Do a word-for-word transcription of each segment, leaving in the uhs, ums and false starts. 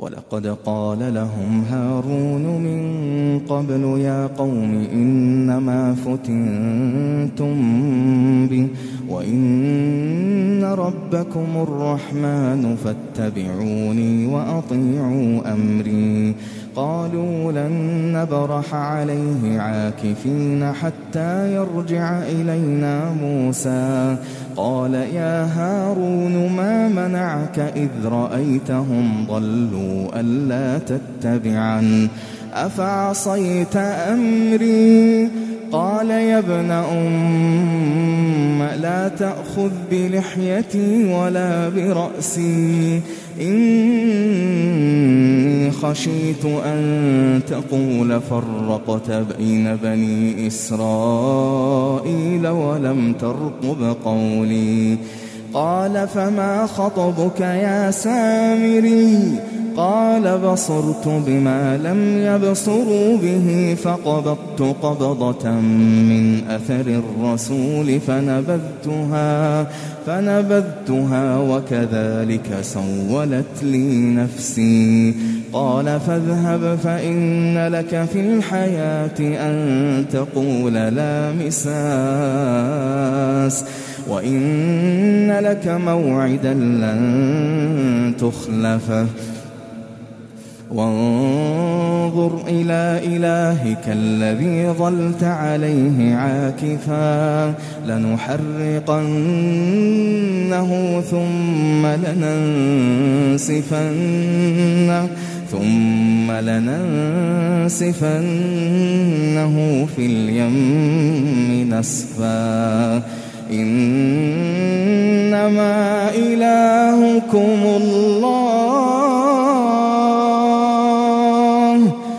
ولقد قال لهم هارون من قبل يا قوم إنما فتنتم به وإن ربكم الرحمن فاتبعوني وأطيعوا أمري. قالوا لن نبرح عليه عاكفين حتى يرجع إلينا موسى. قال يا هارون ما منعك إذ رأيتهم ضلوا ألا تتبعن أفعصيت أمري؟ قال يا ابن أم لا تأخذ بلحيتي ولا برأسي إني خشيت أن تقول فرقت بين بني إسرائيل ولم ترقب قولي. قال فما خطبك يا سامري؟ قال بصرت بما لم يبصروا به فقبضت قبضة من أثر الرسول فنبذتها فنبذتها وكذلك سولت لي نفسي. قال فاذهب فإن لك في الحياة أن تقول لا مساس وإن لك موعدا لن تخلفه وانظر إلى إلهك الذي ظلت عليه عاكفا لنحرقنه ثم لننسفنه ثم لننسفنه في اليم نسفا. إنما إلهكم الله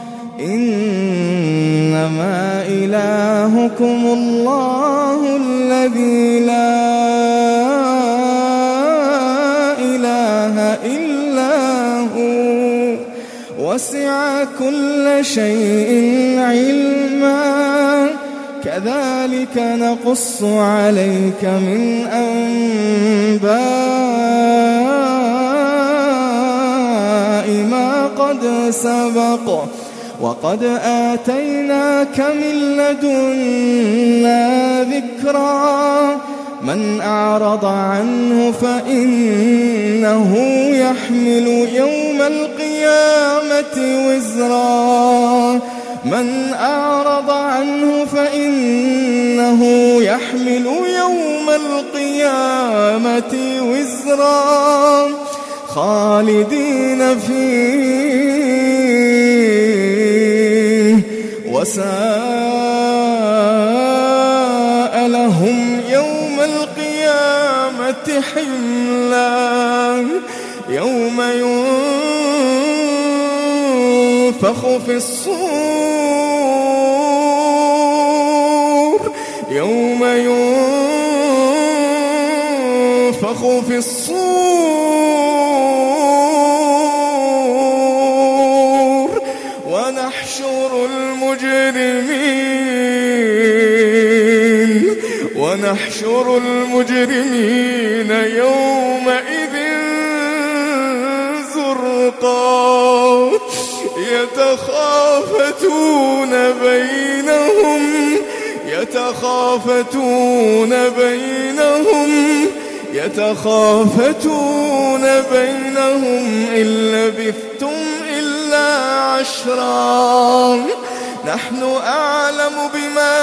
إنما إلهكم الله الذي لا إله إلا هو وسع كل شيء علما كذلك نقص عليك من أنباء ما قد سبق وقد آتيناك من لدنا ذكرا. من أعرض عنه فإنه يحمل يوم القيامة وزرا من أعرض عنه فإنه يحمل يوم القيامة وزرا خالدين فيه وساء لهم يوم القيامة حملا. يوم ينفخ في الصور يوم ينفخ في الصور ونحشر المجرمين ونحشر المجرمين يومئذ زرقا يتخافتون بينهم يتخافتون بينهم يتخافتون بينهم إن لبثتم إلا عشرا نحن أعلم بما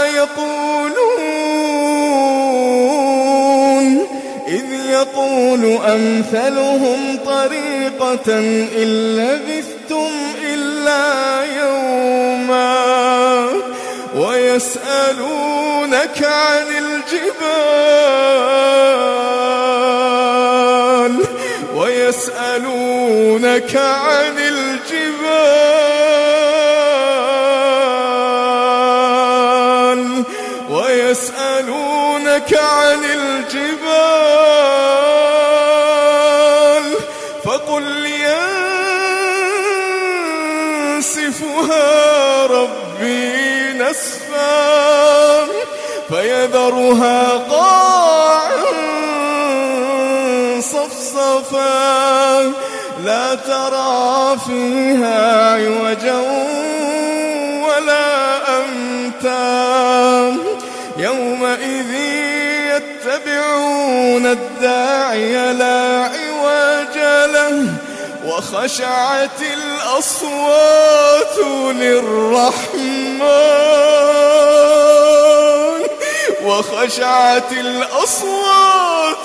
يقولون إذ يقول أمثلهم طريقة إن لبثتم إلا يوما ويسألونك عن الجبال ويسألونك عن الجبال ويسألونك عن الجبال فقل ينسفها ربي نسفا فيذرها قاعا صفصفا لا ترى فيها عوجا ولا أمتا يومئذ يتبعون الداعي لا عوج له وخشعت الأصوات للرحمن وخشعت الأصوات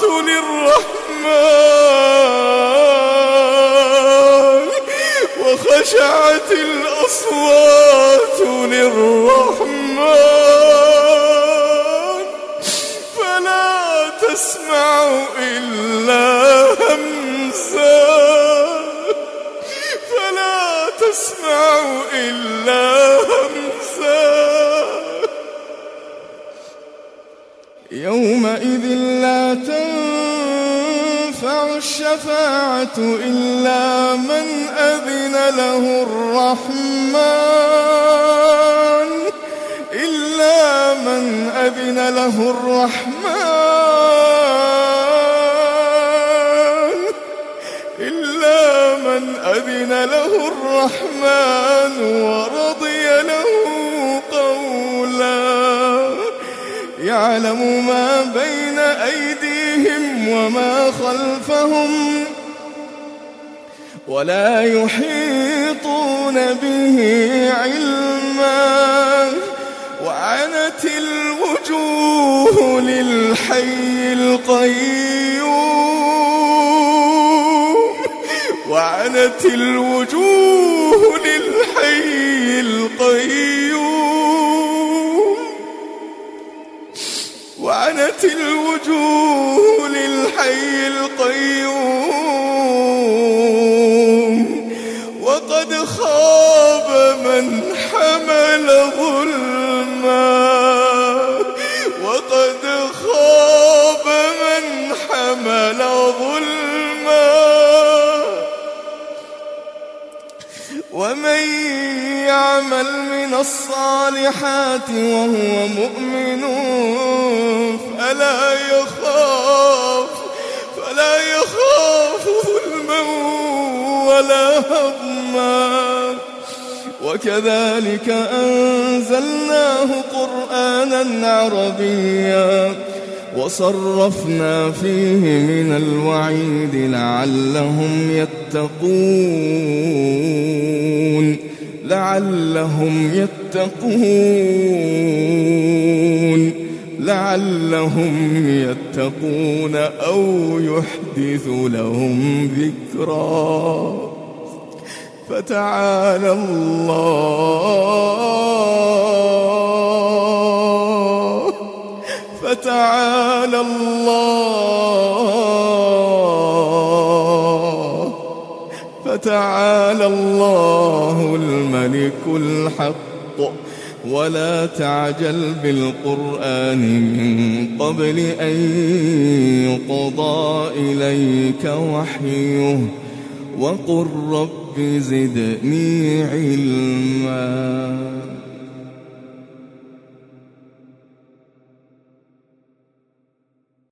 للرحمن وخشعت الأصوات للرحمن فلا تسمع إلا همسا فلا تسمع إلا همسا يومئذ لا تنفع الشفاعة إلا من أذن له الرحمن إلا من أذن له الرحمن إلا من أذن له الرحمن ورضي له قولا يعلم ما بين أيديهم وما خلفهم ولا يحيطون به علما وعنت الوجوه للحي القيوم وعنت الوجوه للحي القيوم وعنت الوجوه للحي القيوم وقد خاب من حمل ظلما وقد خاب من حمل ظلما ومن يعمل من الصالحات وهو مؤمن فلا يخاف فلا يخاف ظلما ولا هضما وكذلك أنزلناه قرآنا عربيا وصرفنا فيه من الوعيد لعلهم يتقون لعلهم يتقون لعلهم يتقون أو يحدث لهم ذكرا فتعالى الله فتعالى الله فتعالى الله الملك الحق ولا تعجل بالقرآن من قبل أن يقضى إليك وحيه وقل رب زدني علما.